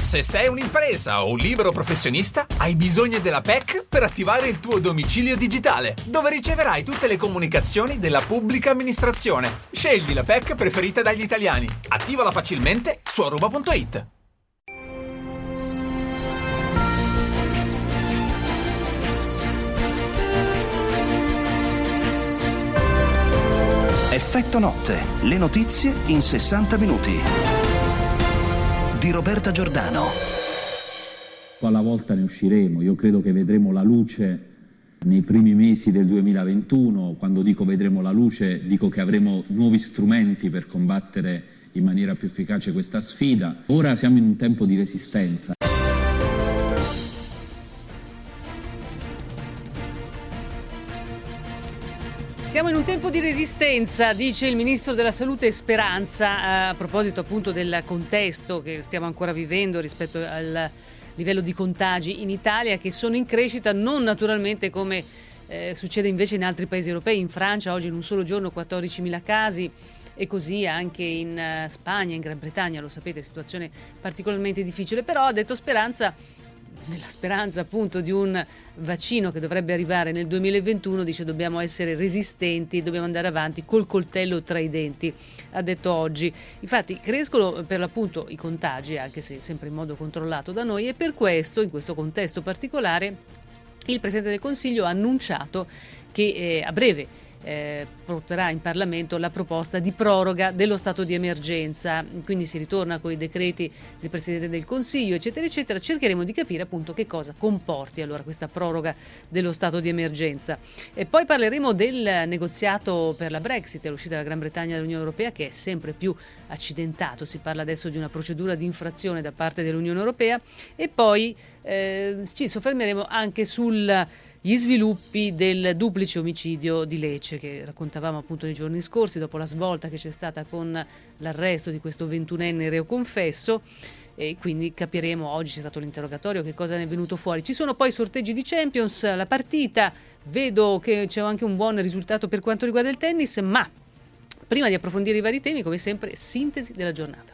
Se sei un'impresa o un libero professionista, hai bisogno della PEC per attivare il tuo domicilio digitale, dove riceverai tutte le comunicazioni della pubblica amministrazione. Scegli la PEC preferita dagli italiani. Attivala facilmente su aruba.it. Effetto notte, le notizie in 60 minuti. Di Roberta Giordano. Alla volta ne usciremo, io credo che vedremo la luce nei primi mesi del 2021. Quando dico vedremo la luce, dico che avremo nuovi strumenti per combattere in maniera più efficace questa sfida. Ora siamo in un tempo di resistenza. Siamo in un tempo di resistenza, dice il Ministro della Salute Speranza, a proposito appunto del contesto che stiamo ancora vivendo rispetto al livello di contagi in Italia, che sono in crescita, non naturalmente come succede invece in altri paesi europei. In Francia oggi in un solo giorno 14.000 casi e così anche in Spagna, in Gran Bretagna, lo sapete, situazione particolarmente difficile. Però ha detto Speranza, nella speranza appunto di un vaccino che dovrebbe arrivare nel 2021, dice dobbiamo essere resistenti, dobbiamo andare avanti col coltello tra i denti, ha detto oggi. Infatti crescono per l'appunto i contagi, anche se sempre in modo controllato da noi, e per questo, in questo contesto particolare, il Presidente del Consiglio ha annunciato che a breve porterà in Parlamento la proposta di proroga dello stato di emergenza, quindi si ritorna con i decreti del Presidente del Consiglio, eccetera eccetera. Cercheremo di capire appunto che cosa comporti allora questa proroga dello stato di emergenza, e poi parleremo del negoziato per la Brexit e l'uscita della Gran Bretagna dall'Unione Europea, che è sempre più accidentato. Si parla adesso di una procedura di infrazione da parte dell'Unione Europea, e poi ci soffermeremo anche gli sviluppi del duplice omicidio di Lecce, che raccontavamo appunto nei giorni scorsi, dopo la svolta che c'è stata con l'arresto di questo 21enne reo confesso, e quindi capiremo, oggi c'è stato l'interrogatorio, che cosa ne è venuto fuori. Ci sono poi sorteggi di Champions, la partita, vedo che c'è anche un buon risultato per quanto riguarda il tennis, ma prima di approfondire i vari temi, come sempre, sintesi della giornata.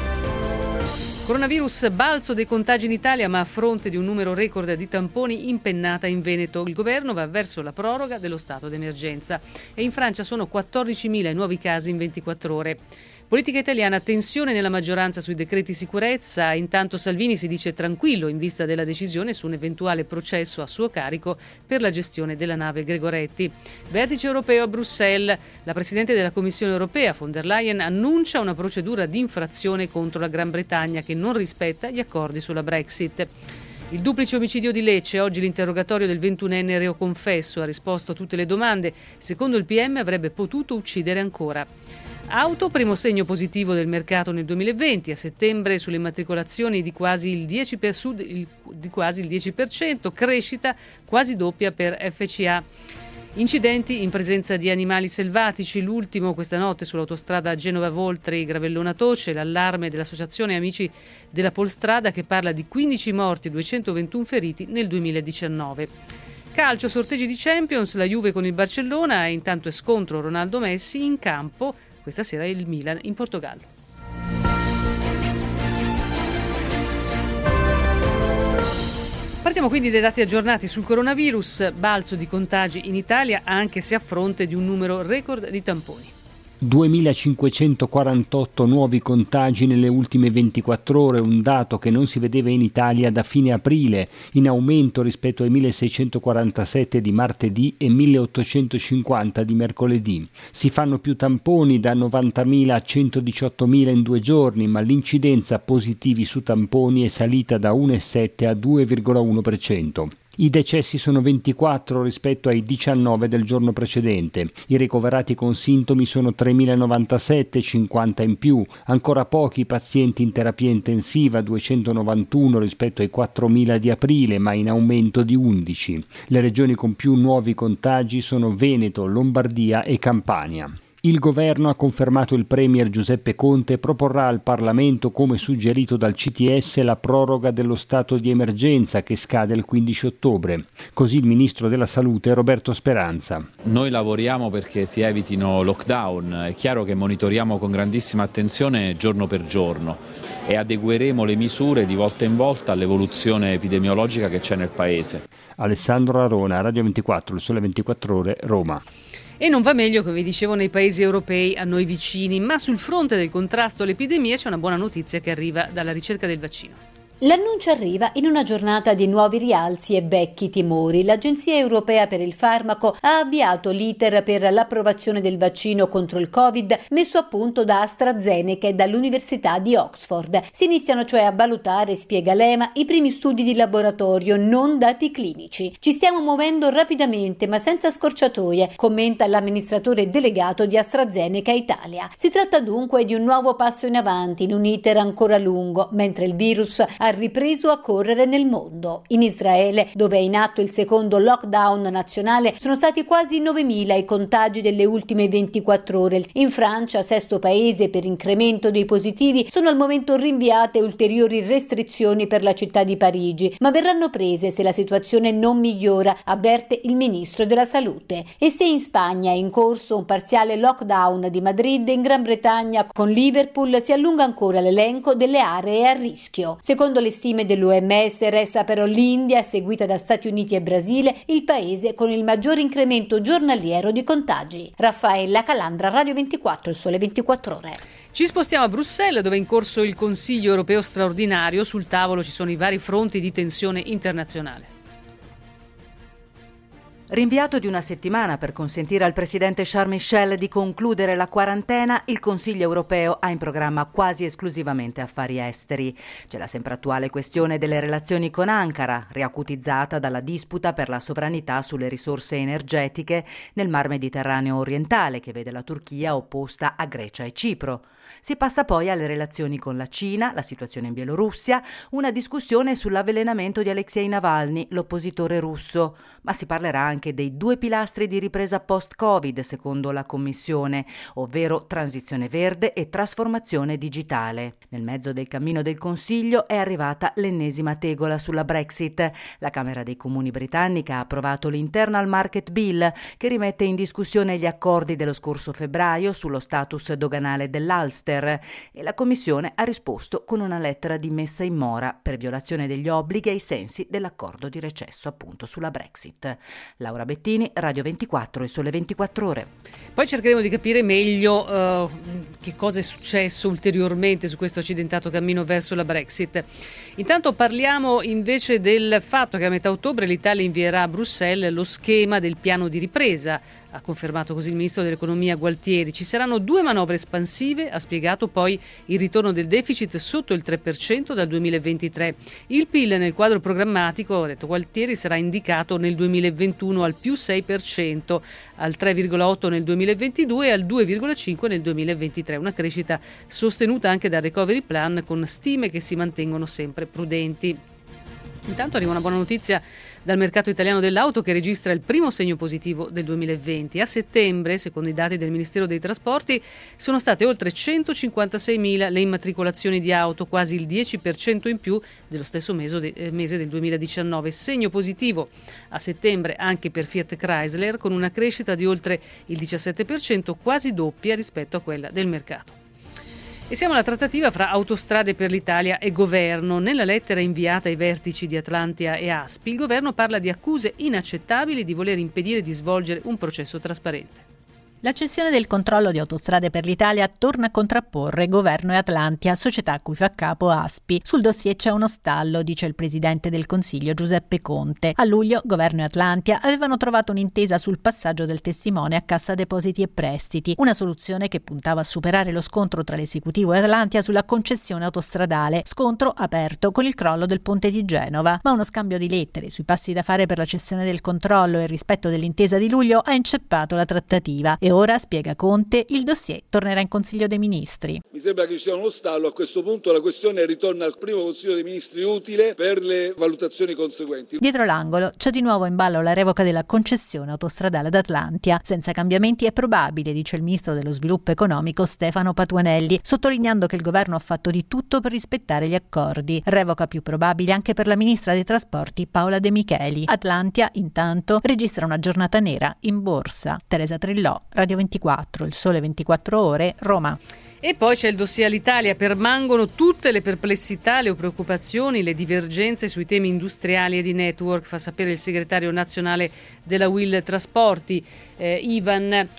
Coronavirus, balzo dei contagi in Italia, ma a fronte di un numero record di tamponi, impennata in Veneto. Il governo va verso la proroga dello stato d'emergenza, e in Francia sono 14.000 nuovi casi in 24 ore. Politica italiana, tensione nella maggioranza sui decreti sicurezza. Intanto Salvini si dice tranquillo in vista della decisione su un eventuale processo a suo carico per la gestione della nave Gregoretti. Vertice europeo a Bruxelles. La Presidente della Commissione europea, von der Leyen, annuncia una procedura di infrazione contro la Gran Bretagna che non rispetta gli accordi sulla Brexit. Il duplice omicidio di Lecce, oggi l'interrogatorio del 21enne reo confesso, ha risposto a tutte le domande. Secondo il PM avrebbe potuto uccidere ancora. Auto, primo segno positivo del mercato nel 2020, a settembre sulle immatricolazioni di quasi il 10%, crescita quasi doppia per FCA. Incidenti in presenza di animali selvatici, l'ultimo questa notte sull'autostrada Genova-Voltri, Gravellona-Toce, l'allarme dell'associazione Amici della Polstrada, che parla di 15 morti e 221 feriti nel 2019. Calcio, sorteggi di Champions, la Juve con il Barcellona, e intanto è scontro Ronaldo-Messi in campo. Questa sera il Milan in Portogallo. Partiamo quindi dai dati aggiornati sul coronavirus. Balzo di contagi in Italia, anche se a fronte di un numero record di tamponi. 2.548 nuovi contagi nelle ultime 24 ore, un dato che non si vedeva in Italia da fine aprile, in aumento rispetto ai 1.647 di martedì e 1.850 di mercoledì. Si fanno più tamponi, da 90.000 a 118.000 in 2 giorni, ma l'incidenza positivi su tamponi è salita da 1,7 a 2,1%. I decessi sono 24 rispetto ai 19 del giorno precedente. I ricoverati con sintomi sono 3.097, 50 in più. Ancora pochi pazienti in terapia intensiva, 291 rispetto ai 4.000 di aprile, ma in aumento di 11. Le regioni con più nuovi contagi sono Veneto, Lombardia e Campania. Il governo, ha confermato il premier Giuseppe Conte, proporrà al Parlamento, come suggerito dal CTS, la proroga dello stato di emergenza che scade il 15 ottobre. Così il ministro della Salute Roberto Speranza. Noi lavoriamo perché si evitino lockdown, è chiaro che monitoriamo con grandissima attenzione giorno per giorno e adegueremo le misure di volta in volta all'evoluzione epidemiologica che c'è nel Paese. Alessandro Arona, Radio 24, il Sole 24 Ore, Roma. E non va meglio, come vi dicevo, nei paesi europei a noi vicini, ma sul fronte del contrasto all'epidemia c'è una buona notizia che arriva dalla ricerca del vaccino. L'annuncio arriva in una giornata di nuovi rialzi e vecchi timori. L'Agenzia Europea per il Farmaco ha avviato l'iter per l'approvazione del vaccino contro il Covid messo a punto da AstraZeneca e dall'Università di Oxford. Si iniziano cioè a valutare, spiega l'EMA, i primi studi di laboratorio, non dati clinici. Ci stiamo muovendo rapidamente ma senza scorciatoie, commenta l'amministratore delegato di AstraZeneca Italia. Si tratta dunque di un nuovo passo in avanti in un iter ancora lungo, mentre il virus ha ripreso a correre nel mondo. In Israele, dove è in atto il secondo lockdown nazionale, sono stati quasi 9.000 i contagi delle ultime 24 ore. In Francia, sesto paese per incremento dei positivi, sono al momento rinviate ulteriori restrizioni per la città di Parigi, ma verranno prese se la situazione non migliora, avverte il ministro della Salute. E se in Spagna è in corso un parziale lockdown di Madrid, in Gran Bretagna con Liverpool si allunga ancora l'elenco delle aree a rischio. Secondo le stime dell'OMS resta però l'India, seguita da Stati Uniti e Brasile, il paese con il maggior incremento giornaliero di contagi. Raffaella Calandra, Radio 24, il Sole 24 Ore. Ci spostiamo a Bruxelles, dove è in corso il Consiglio europeo straordinario. Sul tavolo ci sono i vari fronti di tensione internazionale. Rinviato di una settimana per consentire al presidente Charles Michel di concludere la quarantena, il Consiglio europeo ha in programma quasi esclusivamente affari esteri. C'è la sempre attuale questione delle relazioni con Ankara, riacutizzata dalla disputa per la sovranità sulle risorse energetiche nel Mar Mediterraneo orientale, che vede la Turchia opposta a Grecia e Cipro. Si passa poi alle relazioni con la Cina, la situazione in Bielorussia, una discussione sull'avvelenamento di Alexei Navalny, l'oppositore russo, ma si parlerà anche dei 2 pilastri di ripresa post-Covid, secondo la Commissione, ovvero transizione verde e trasformazione digitale. Nel mezzo del cammino del Consiglio è arrivata l'ennesima tegola sulla Brexit. La Camera dei Comuni britannica ha approvato l'Internal Market Bill, che rimette in discussione gli accordi dello scorso febbraio sullo status doganale dell'Ulster, e la Commissione ha risposto con una lettera di messa in mora per violazione degli obblighi ai sensi dell'accordo di recesso appunto sulla Brexit. Laura Bettini, Radio 24 e Sole 24 Ore. Poi cercheremo di capire meglio che cosa è successo ulteriormente su questo accidentato cammino verso la Brexit. Intanto parliamo invece del fatto che a metà ottobre l'Italia invierà a Bruxelles lo schema del piano di ripresa. Ha confermato così il ministro dell'economia Gualtieri. Ci saranno 2 manovre espansive, ha spiegato poi il ritorno del deficit sotto il 3% dal 2023. Il PIL nel quadro programmatico, ha detto Gualtieri, sarà indicato nel 2021 al più 6%, al 3,8% nel 2022 e al 2,5% nel 2023. Una crescita sostenuta anche dal Recovery Plan con stime che si mantengono sempre prudenti. Intanto arriva una buona notizia dal mercato italiano dell'auto, che registra il primo segno positivo del 2020. A settembre, secondo i dati del Ministero dei Trasporti, sono state oltre 156.000 le immatricolazioni di auto, quasi il 10% in più dello stesso mese del 2019. Segno positivo a settembre anche per Fiat Chrysler, con una crescita di oltre il 17%, quasi doppia rispetto a quella del mercato. E siamo alla trattativa fra Autostrade per l'Italia e Governo. Nella lettera inviata ai vertici di Atlantia e ASPI, il Governo parla di accuse inaccettabili di voler impedire di svolgere un processo trasparente. La cessione del controllo di Autostrade per l'Italia torna a contrapporre Governo e Atlantia, società a cui fa capo ASPI. Sul dossier c'è uno stallo, dice il presidente del Consiglio Giuseppe Conte. A luglio Governo e Atlantia avevano trovato un'intesa sul passaggio del testimone a Cassa Depositi e Prestiti, una soluzione che puntava a superare lo scontro tra l'esecutivo e Atlantia sulla concessione autostradale, scontro aperto con il crollo del ponte di Genova. Ma uno scambio di lettere sui passi da fare per la cessione del controllo e il rispetto dell'intesa di luglio ha inceppato la trattativa. E ora, spiega Conte, il dossier tornerà in Consiglio dei Ministri. Mi sembra che ci sia uno stallo, a questo punto la questione ritorna al primo Consiglio dei Ministri utile per le valutazioni conseguenti. Dietro l'angolo c'è di nuovo in ballo la revoca della concessione autostradale ad Atlantia. Senza cambiamenti è probabile, dice il ministro dello sviluppo economico Stefano Patuanelli, sottolineando che il governo ha fatto di tutto per rispettare gli accordi. Revoca più probabile anche per la ministra dei trasporti Paola De Micheli. Atlantia, intanto, registra una giornata nera in borsa. Teresa Trillò, Radio 24, Il Sole 24 Ore, Roma. E poi c'è il dossier all'Italia. Permangono tutte le perplessità, le preoccupazioni, le divergenze sui temi industriali e di network, fa sapere il segretario nazionale della UIL Trasporti, Ivan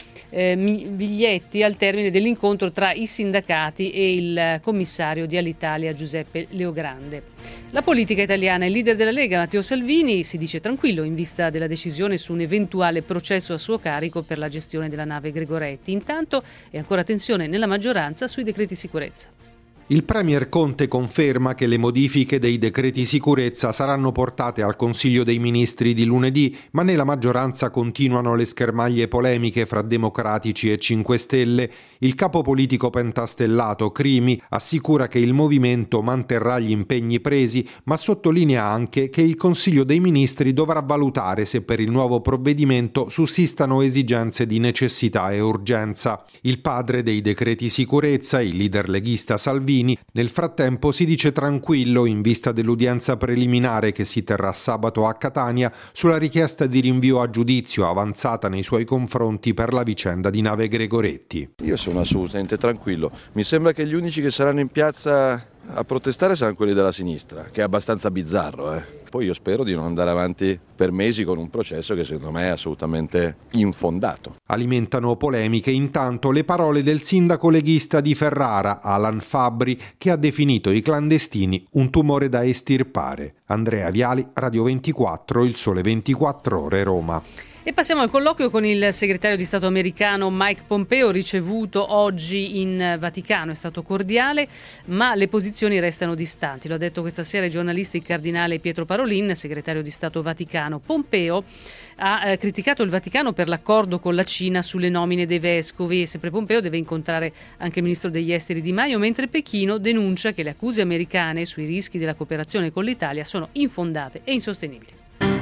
Viglietti, al termine dell'incontro tra i sindacati e il commissario di Alitalia Giuseppe Leogrande. La politica italiana, il leader della Lega Matteo Salvini si dice tranquillo in vista della decisione su un eventuale processo a suo carico per la gestione della nave Gregoretti. Intanto è ancora tensione nella maggioranza sui decreti sicurezza. Il premier Conte conferma che le modifiche dei decreti sicurezza saranno portate al Consiglio dei Ministri di lunedì, ma nella maggioranza continuano le schermaglie polemiche fra democratici e 5 Stelle. Il capo politico pentastellato Crimi assicura che il movimento manterrà gli impegni presi, ma sottolinea anche che il Consiglio dei Ministri dovrà valutare se per il nuovo provvedimento sussistano esigenze di necessità e urgenza. Il padre dei decreti sicurezza, il leader leghista Salvini, nel frattempo si dice tranquillo in vista dell'udienza preliminare che si terrà sabato a Catania sulla richiesta di rinvio a giudizio avanzata nei suoi confronti per la vicenda di nave Gregoretti. Io sono assolutamente tranquillo. Mi sembra che gli unici che saranno in piazza a protestare saranno quelli della sinistra, che è abbastanza bizzarro. Poi io spero di non andare avanti per mesi con un processo che secondo me è assolutamente infondato. Alimentano polemiche intanto le parole del sindaco leghista di Ferrara, Alan Fabbri, che ha definito i clandestini un tumore da estirpare. Andrea Viali, Radio 24, Il Sole 24 Ore, Roma. E passiamo al colloquio con il segretario di Stato americano Mike Pompeo, ricevuto oggi in Vaticano. È stato cordiale, ma le posizioni restano distanti. Lo ha detto questa sera ai giornalisti il cardinale Pietro Parolin, segretario di Stato Vaticano. Pompeo ha criticato il Vaticano per l'accordo con la Cina sulle nomine dei vescovi. Sempre Pompeo deve incontrare anche il ministro degli esteri Di Maio, mentre Pechino denuncia che le accuse americane sui rischi della cooperazione con l'Italia sono infondate e insostenibili.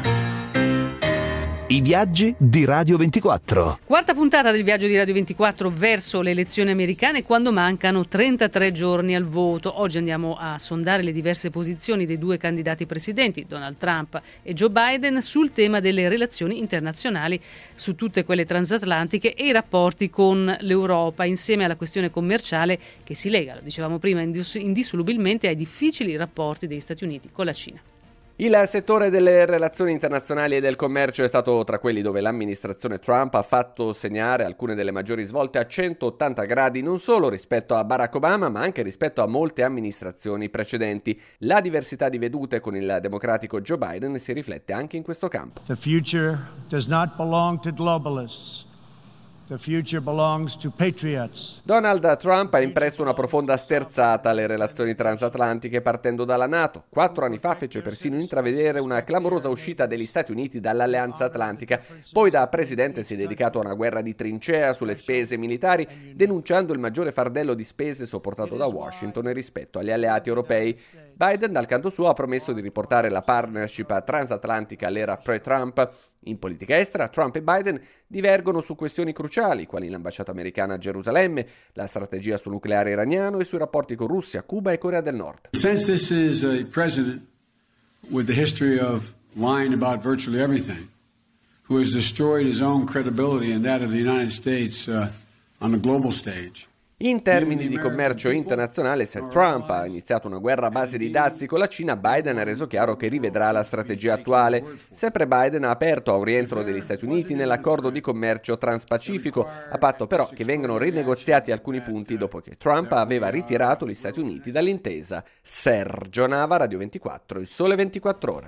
I viaggi di Radio 24. Quarta puntata del viaggio di Radio 24 verso le elezioni americane, quando mancano 33 giorni al voto. Oggi andiamo a sondare le diverse posizioni dei due candidati presidenti, Donald Trump e Joe Biden, sul tema delle relazioni internazionali, su tutte quelle transatlantiche e i rapporti con l'Europa, insieme alla questione commerciale che si lega, lo dicevamo prima, indissolubilmente ai difficili rapporti degli Stati Uniti con la Cina. Il settore delle relazioni internazionali e del commercio è stato tra quelli dove l'amministrazione Trump ha fatto segnare alcune delle maggiori svolte a 180 gradi, non solo rispetto a Barack Obama, ma anche rispetto a molte amministrazioni precedenti. La diversità di vedute con il democratico Joe Biden si riflette anche in questo campo. The future does not belong to globalists. The future belongs to patriots. Donald Trump ha impresso una profonda sterzata alle relazioni transatlantiche partendo dalla NATO. 4 anni fa fece persino intravedere una clamorosa uscita degli Stati Uniti dall'Alleanza Atlantica. Poi da presidente si è dedicato a una guerra di trincea sulle spese militari, denunciando il maggiore fardello di spese sopportato da Washington rispetto agli alleati europei. Biden, dal canto suo, ha promesso di riportare la partnership transatlantica all'era pre-Trump. In politica estera, Trump e Biden divergono su questioni cruciali, quali l'ambasciata americana a Gerusalemme, la strategia sul nucleare iraniano e sui rapporti con Russia, Cuba e Corea del Nord. Since this is a president with the history of lying about virtually everything, who has destroyed his own credibility and that of the United States on the global stage. In termini di commercio internazionale, se Trump ha iniziato una guerra a base di dazi con la Cina, Biden ha reso chiaro che rivedrà la strategia attuale. Sempre Biden ha aperto a un rientro degli Stati Uniti nell'accordo di commercio transpacifico, a patto però che vengano rinegoziati alcuni punti dopo che Trump aveva ritirato gli Stati Uniti dall'intesa. Sergio Nava, Radio 24, Il Sole 24 Ore.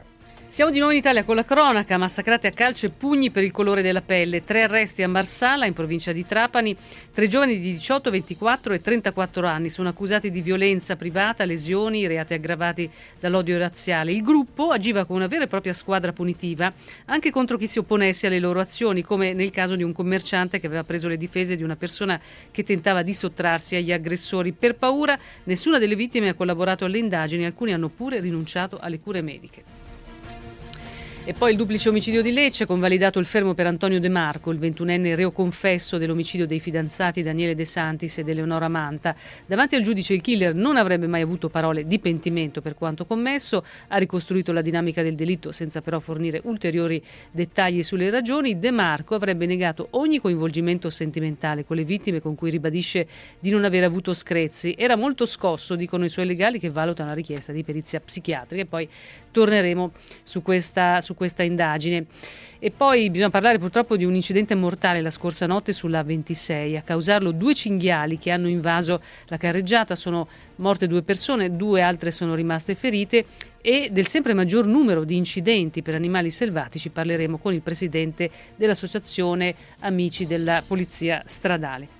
Siamo di nuovo in Italia con la cronaca. Massacrate a calci e pugni per il colore della pelle. 3 arresti a Marsala, in provincia di Trapani. 3 giovani di 18, 24 e 34 anni sono accusati di violenza privata, lesioni, reati aggravati dall'odio razziale. Il gruppo agiva con una vera e propria squadra punitiva anche contro chi si opponesse alle loro azioni, come nel caso di un commerciante che aveva preso le difese di una persona che tentava di sottrarsi agli aggressori. Per paura, nessuna delle vittime ha collaborato alle indagini, alcuni hanno pure rinunciato alle cure mediche. E poi il duplice omicidio di Lecce, convalidato il fermo per Antonio De Marco, il 21enne reo confesso dell'omicidio dei fidanzati Daniele De Santis ed Eleonora Manta. Davanti al giudice il killer non avrebbe mai avuto parole di pentimento per quanto commesso, ha ricostruito la dinamica del delitto senza però fornire ulteriori dettagli sulle ragioni. De Marco avrebbe negato ogni coinvolgimento sentimentale con le vittime, con cui ribadisce di non aver avuto screzi. Era molto scosso, dicono i suoi legali, che valutano la richiesta di perizia psichiatrica, e poi torneremo su questa indagine. E poi bisogna parlare purtroppo di un incidente mortale la scorsa notte sulla 26. A causarlo 2 cinghiali che hanno invaso la carreggiata. Sono morte 2 persone, 2 altre sono rimaste ferite, e del sempre maggior numero di incidenti per animali selvatici parleremo con il presidente dell'associazione Amici della Polizia Stradale.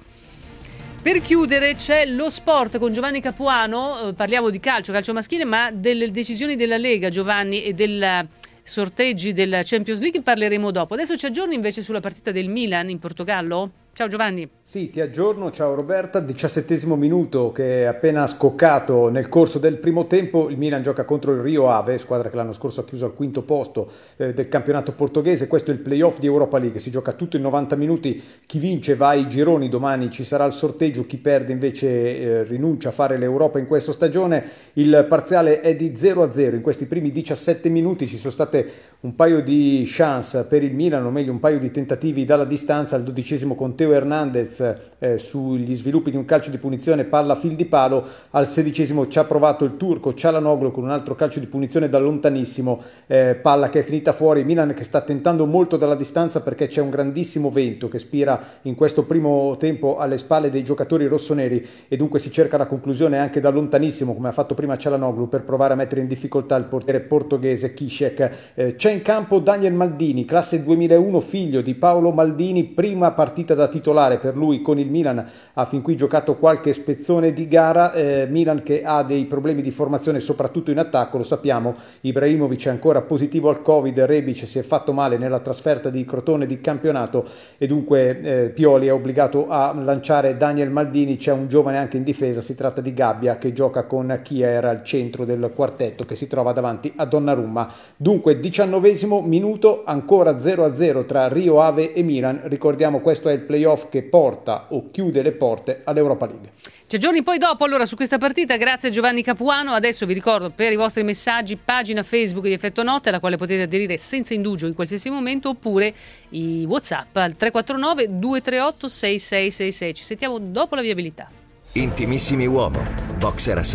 Per chiudere c'è lo sport con Giovanni Capuano, parliamo di calcio maschile, ma delle decisioni della Lega, Giovanni, e del sorteggi del Champions League parleremo dopo. Adesso ci aggiorni invece sulla partita del Milan in Portogallo? Ciao Giovanni. Sì, ti aggiorno, ciao Roberta, 17° minuto che è appena scoccato nel corso del primo tempo. Il Milan gioca contro il Rio Ave, squadra che l'anno scorso ha chiuso al 5° posto del campionato portoghese. Questo è il playoff di Europa League, si gioca tutto in 90 minuti, chi vince va ai gironi, domani ci sarà il sorteggio, chi perde invece rinuncia a fare l'Europa in questa stagione. Il parziale è di 0-0, in questi primi 17 minuti ci sono state un paio di chance per il Milan, o meglio un paio di tentativi dalla distanza. Al 12° con Teo Hernandez sugli sviluppi di un calcio di punizione, palla a fil di palo. Al 16° ci ha provato il turco Çalhanoğlu con un altro calcio di punizione da lontanissimo, palla che è finita fuori. Milan che sta tentando molto dalla distanza perché c'è un grandissimo vento che spira in questo primo tempo alle spalle dei giocatori rossoneri, e dunque si cerca la conclusione anche da lontanissimo, come ha fatto prima Çalhanoğlu, per provare a mettere in difficoltà il portiere portoghese Kishek. C'è in campo Daniel Maldini, classe 2001, figlio di Paolo Maldini, prima partita da titolare per lui con il Milan, ha fin qui giocato qualche spezzone di gara. Milan che ha dei problemi di formazione soprattutto in attacco, lo sappiamo. Ibrahimovic è ancora positivo al Covid, Rebic si è fatto male nella trasferta di Crotone di campionato, e dunque Pioli è obbligato a lanciare Daniel Maldini. C'è un giovane anche in difesa, si tratta di Gabbia, che gioca con Kier al centro del quartetto, che si trova davanti a Donnarumma. Dunque 19° minuto, ancora 0-0 tra Rio Ave e Milan. Ricordiamo, questo è il playoff che porta o chiude le porte all'Europa League. Ci aggiorni poi dopo allora su questa partita, grazie a Giovanni Capuano. Adesso vi ricordo, per i vostri messaggi, pagina Facebook di Effetto Notte, alla quale potete aderire senza indugio in qualsiasi momento, oppure i WhatsApp al 349 238 6666. Ci sentiamo dopo la viabilità. Intimissimi Uomo, boxer a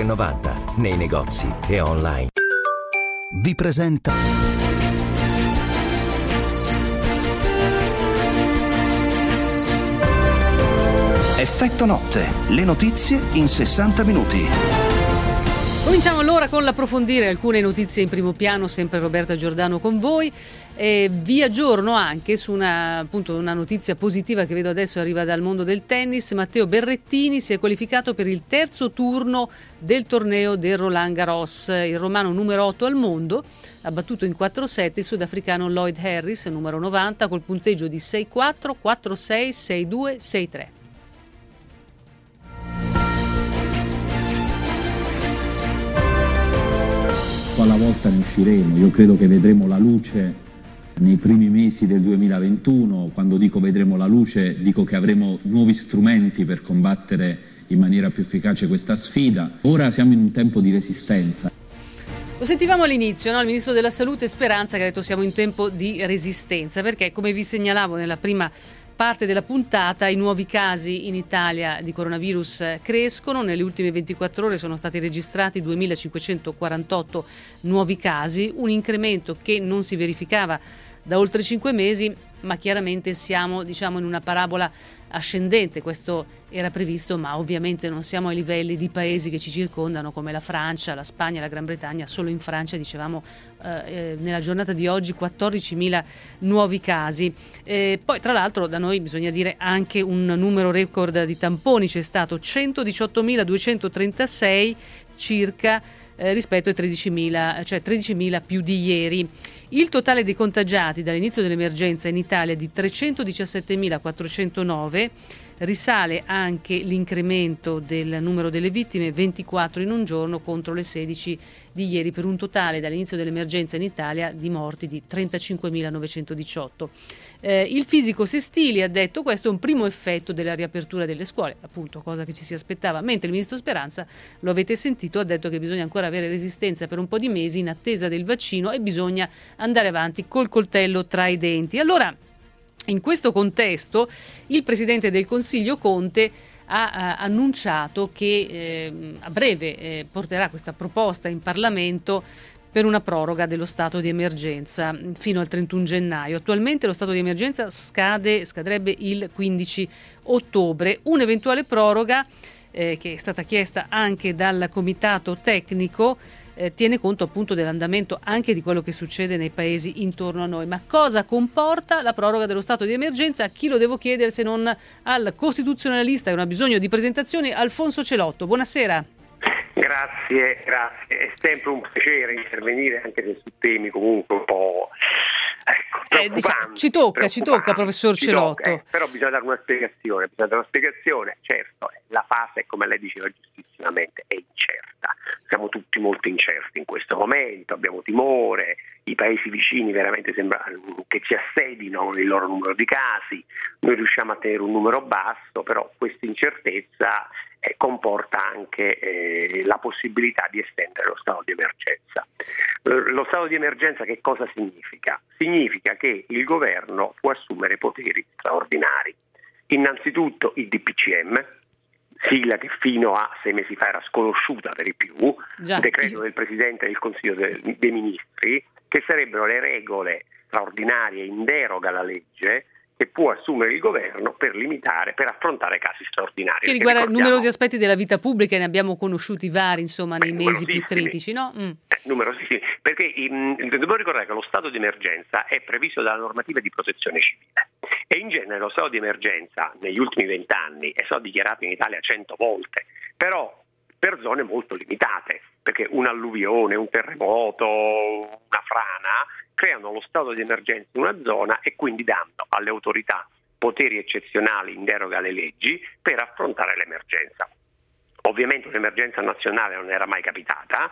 €7,90 nei negozi e online. Vi presenta Effetto Notte, le notizie in 60 minuti. Cominciamo allora con l'approfondire alcune notizie in primo piano, sempre Roberta Giordano con voi. Vi aggiorno anche su una notizia positiva che vedo adesso arriva dal mondo del tennis. Matteo Berrettini si è qualificato per il 3° turno del torneo del Roland Garros. Il romano numero 8 al mondo ha battuto in 4-7 il sudafricano Lloyd Harris, numero 90, col punteggio di 6-4, 4-6, 6-2, 6-3. Alla volta ne usciremo, io credo che vedremo la luce nei primi mesi del 2021. Quando dico vedremo la luce, dico che avremo nuovi strumenti per combattere in maniera più efficace questa sfida. Ora siamo in un tempo di resistenza. Lo sentivamo all'inizio, no? Il ministro della Salute Speranza, che ha detto siamo in tempo di resistenza, perché come vi segnalavo nella prima parte della puntata, i nuovi casi in Italia di coronavirus crescono. Nelle ultime 24 ore sono stati registrati 2.548 nuovi casi, un incremento che non si verificava da oltre 5 mesi ma chiaramente siamo, diciamo, in una parabola ascendente. Questo era previsto, ma ovviamente non siamo ai livelli di paesi che ci circondano come la Francia, la Spagna, la Gran Bretagna. Solo in Francia, dicevamo, nella giornata di oggi 14.000 nuovi casi. Poi tra l'altro da noi bisogna dire anche un numero record di tamponi, c'è stato 118.236 circa rispetto ai 13.000, cioè 13.000 più di ieri. Il totale dei contagiati dall'inizio dell'emergenza in Italia è di 317.409, risale anche l'incremento del numero delle vittime, 24 in un giorno contro le 16 di ieri, per un totale dall'inizio dell'emergenza in Italia di morti di 35.918. Il fisico Sestili ha detto questo è un primo effetto della riapertura delle scuole, appunto cosa che ci si aspettava, mentre il ministro Speranza, lo avete sentito, ha detto che bisogna ancora avere resistenza per un po' di mesi in attesa del vaccino e bisogna andare avanti col coltello tra i denti. Allora, in questo contesto, il Presidente del Consiglio Conte ha annunciato che a breve porterà questa proposta in Parlamento per una proroga dello stato di emergenza fino al 31 gennaio. Attualmente lo stato di emergenza scadrebbe il 15 ottobre. Un'eventuale proroga che è stata chiesta anche dal Comitato Tecnico tiene conto appunto dell'andamento anche di quello che succede nei paesi intorno a noi. Ma cosa comporta la proroga dello stato di emergenza? A chi lo devo chiedere se non al costituzionalista e non ha bisogno di presentazioni, Alfonso Celotto. Buonasera. Grazie. È sempre un piacere intervenire anche su temi comunque un po' diciamo, ci tocca, professor Celotto. Però bisogna dare una spiegazione. Certo, la fase, come lei diceva giustissimamente, è incerta. Siamo tutti molto incerti in questo momento, abbiamo timore, i paesi vicini veramente sembra che ci assedino il loro numero di casi, noi riusciamo a tenere un numero basso, però questa incertezza comporta anche la possibilità di estendere lo stato di emergenza. Lo stato di emergenza che cosa significa? Significa che il governo può assumere poteri straordinari. Innanzitutto il DPCM, sigla che fino a 6 mesi fa era sconosciuta per i più, decreto del Presidente del Consiglio dei Ministri, che sarebbero le regole straordinarie in deroga alla legge che può assumere il governo per affrontare casi straordinari. Che riguarda numerosi aspetti della vita pubblica, ne abbiamo conosciuti vari, insomma, nei mesi più critici, no? Numerosissimi, perché dobbiamo ricordare che lo stato di emergenza è previsto dalla normativa di protezione civile e in genere lo stato di emergenza negli ultimi 20 anni è stato dichiarato in Italia 100 volte, però per zone molto limitate, perché un'alluvione, un terremoto, una frana creano lo stato di emergenza in una zona e quindi danno alle autorità poteri eccezionali in deroga alle leggi per affrontare l'emergenza. Ovviamente un'emergenza nazionale non era mai capitata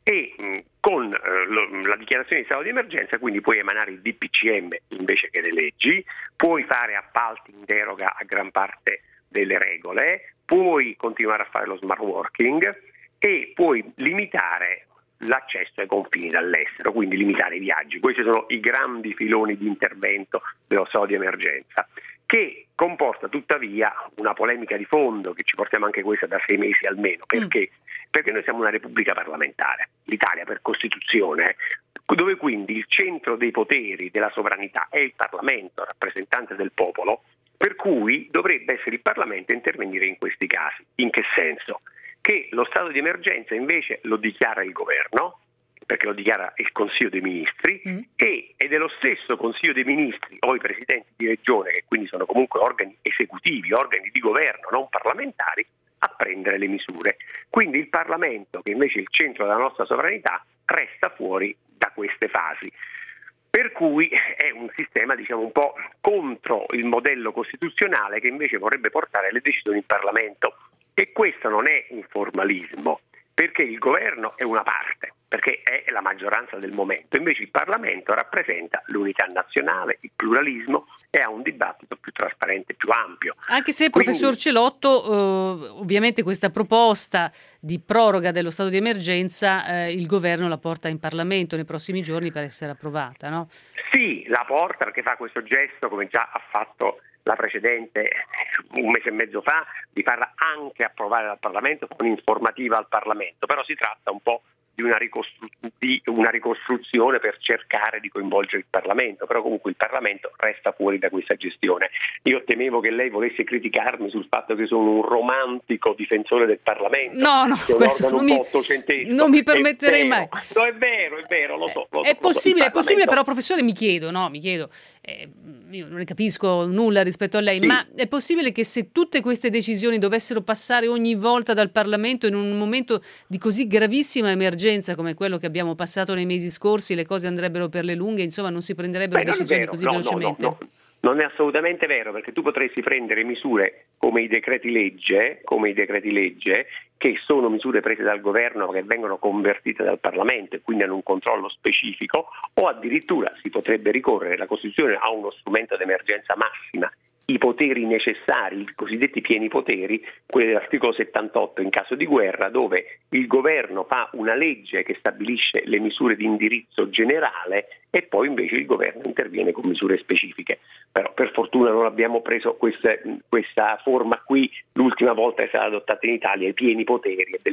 e con la dichiarazione di stato di emergenza quindi puoi emanare il DPCM invece che le leggi, puoi fare appalti in deroga a gran parte delle regole, puoi continuare a fare lo smart working e puoi limitare l'accesso ai confini dall'estero, quindi limitare i viaggi. Questi sono i grandi filoni di intervento dello stato di emergenza, che comporta tuttavia una polemica di fondo che ci portiamo anche questa da 6 mesi almeno. Perché? Perché noi siamo una repubblica parlamentare, l'Italia per Costituzione, dove quindi il centro dei poteri della sovranità è il Parlamento, rappresentante del popolo, per cui dovrebbe essere il Parlamento a intervenire in questi casi. In che senso? Che lo stato di emergenza invece lo dichiara il governo, perché lo dichiara il Consiglio dei Ministri, ed è lo stesso Consiglio dei Ministri o i presidenti di regione, che quindi sono comunque organi esecutivi, organi di governo, non parlamentari, a prendere le misure. Quindi il Parlamento, che invece è il centro della nostra sovranità, resta fuori da queste fasi. Per cui è un sistema, diciamo, un po' contro il modello costituzionale che invece vorrebbe portare le decisioni in Parlamento. E questo non è un formalismo, perché il governo è una parte, perché è la maggioranza del momento, invece il Parlamento rappresenta l'unità nazionale, il pluralismo e ha un dibattito più trasparente, più ampio. Anche se, professor Celotto, ovviamente questa proposta di proroga dello stato di emergenza il governo la porta in Parlamento nei prossimi giorni per essere approvata, no? Sì, la porta perché fa questo gesto, come già ha fatto la precedente 1 mese e mezzo fa, di farla anche approvare dal Parlamento con informativa al Parlamento, però si tratta un po' di una ricostruzione per cercare di coinvolgere il Parlamento, però comunque il Parlamento resta fuori da questa gestione. Io temevo che lei volesse criticarmi sul fatto che sono un romantico difensore del Parlamento. No, questo non mi permetterei mai. No, è vero, lo so. È possibile, però professore mi chiedo, io non ne capisco nulla rispetto a lei, sì. Ma è possibile che se tutte queste decisioni dovessero passare ogni volta dal Parlamento in un momento di così gravissima emergenza come quello che abbiamo passato nei mesi scorsi, le cose andrebbero per le lunghe, insomma non si prenderebbero decisioni così velocemente? No. Non è assolutamente vero, perché tu potresti prendere misure come i decreti legge, che sono misure prese dal governo che vengono convertite dal Parlamento e quindi hanno un controllo specifico, o addirittura si potrebbe ricorrere, la Costituzione ha uno strumento d'emergenza massima, i poteri necessari, i cosiddetti pieni poteri, quelli dell'articolo 78 in caso di guerra, dove il governo fa una legge che stabilisce le misure di indirizzo generale e poi invece il governo interviene con misure specifiche. Però per fortuna non abbiamo preso questa forma qui, l'ultima volta è stata adottata in Italia, i pieni poteri, è del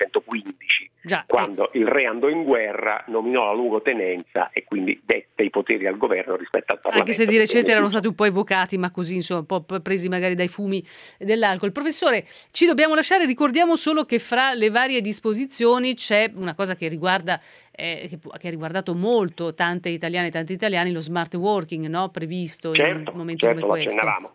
1915, quando il re andò in guerra, nominò la luogotenenza e quindi dette i poteri al governo rispetto al Parlamento. Anche se di recente erano stati un po' evocati, ma così insomma un po' presi magari dai fumi dell'alcol. Professore, ci dobbiamo lasciare, ricordiamo solo che fra le varie disposizioni c'è una cosa che riguarda che ha riguardato molto tante italiane e tanti italiani, lo smart working, no? Previsto in un momento come questo. Accennavamo.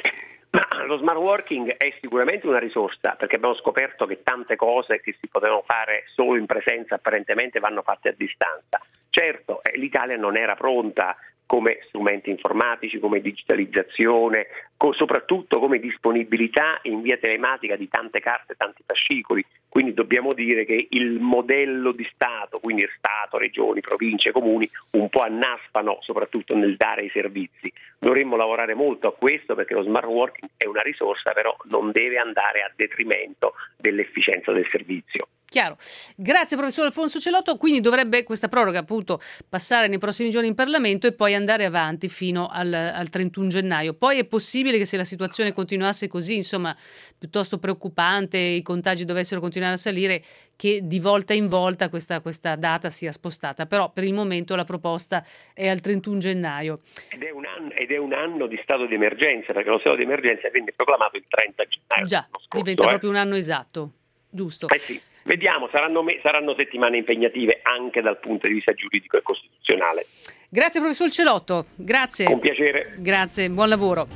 Ma lo smart working è sicuramente una risorsa, perché abbiamo scoperto che tante cose che si potevano fare solo in presenza apparentemente vanno fatte a distanza. Certo, l'Italia non era pronta come strumenti informatici, come digitalizzazione, soprattutto come disponibilità in via telematica di tante carte, tanti fascicoli. Quindi dobbiamo dire che il modello di Stato, quindi Stato, Regioni, Province, Comuni, un po' annaspano soprattutto nel dare i servizi. Dovremmo lavorare molto a questo, perché lo smart working è una risorsa, però non deve andare a detrimento dell'efficienza del servizio. Chiaro. Grazie professor Alfonso Celotto. Quindi dovrebbe questa proroga appunto passare nei prossimi giorni in Parlamento e poi andare avanti fino al 31 gennaio. Poi è possibile che se la situazione continuasse così, insomma, piuttosto preoccupante, i contagi dovessero continuare a salire, che di volta in volta questa data sia spostata. Però per il momento la proposta è al 31 gennaio. Ed è un anno di stato di emergenza, perché lo stato di emergenza venne proclamato il 30 gennaio. Già, diventa proprio un anno esatto, giusto? Sì. Vediamo, saranno settimane impegnative anche dal punto di vista giuridico e costituzionale. Grazie professor Celotto, grazie. Con piacere. Grazie, buon lavoro.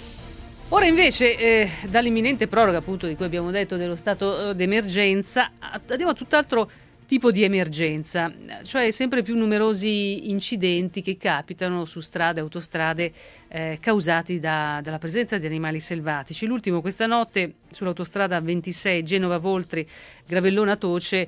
Ora invece dall'imminente proroga appunto di cui abbiamo detto dello stato d'emergenza andiamo a tutt'altro tipo di emergenza, cioè sempre più numerosi incidenti che capitano su strade, autostrade causati dalla presenza di animali selvatici. L'ultimo questa notte sull'autostrada 26 Genova-Voltri, Gravellona-Toce,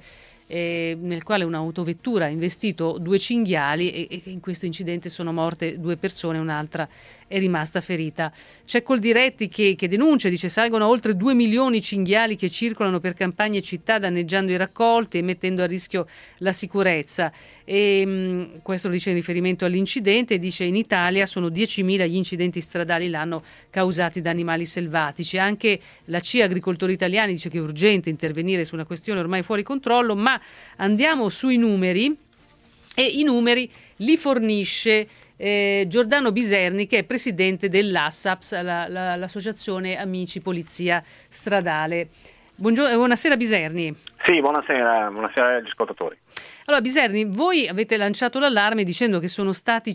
nel quale un'autovettura ha investito 2 cinghiali e in questo incidente sono morte 2 persone, un'altra è rimasta ferita. C'è Coldiretti che denuncia, dice salgono a oltre 2 milioni i cinghiali che circolano per campagne e città danneggiando i raccolti e mettendo a rischio la sicurezza. E questo lo dice in riferimento all'incidente e dice in Italia sono 10.000 gli incidenti stradali l'anno causati da animali selvatici. Anche la CIA Agricoltori Italiani dice che è urgente intervenire su una questione ormai fuori controllo, ma andiamo sui numeri e i numeri li fornisce Giordano Biserni, che è presidente dell'ASAPS, l'associazione Amici Polizia Stradale. Buonasera Biserni. Sì, buonasera agli ascoltatori. Allora Biserni, voi avete lanciato l'allarme dicendo che sono stati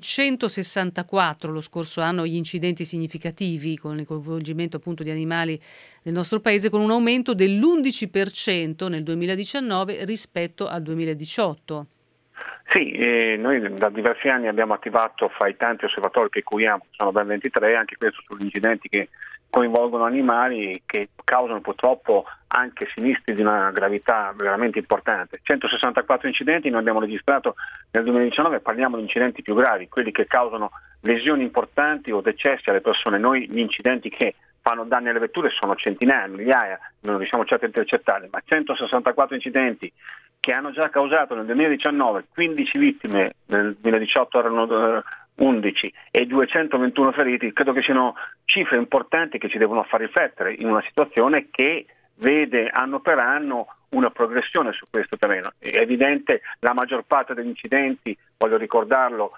164 lo scorso anno gli incidenti significativi con il coinvolgimento appunto di animali nel nostro paese, con un aumento dell'11% nel 2019 rispetto al 2018. Sì, noi da diversi anni abbiamo attivato fra i tanti osservatori che curiamo, sono ben 23, anche questo sugli incidenti che coinvolgono animali che causano purtroppo anche sinistri di una gravità veramente importante. 164 incidenti noi abbiamo registrato nel 2019, parliamo di incidenti più gravi, quelli che causano lesioni importanti o decessi alle persone. Noi gli incidenti che fanno danni alle vetture sono centinaia, migliaia, non riusciamo certo a intercettarli, ma 164 incidenti che hanno già causato nel 2019 15 vittime, nel 2018 erano 11 e 221 feriti, credo che siano cifre importanti che ci devono far riflettere in una situazione che vede anno per anno una progressione su questo terreno. È evidente, la maggior parte degli incidenti, voglio ricordarlo,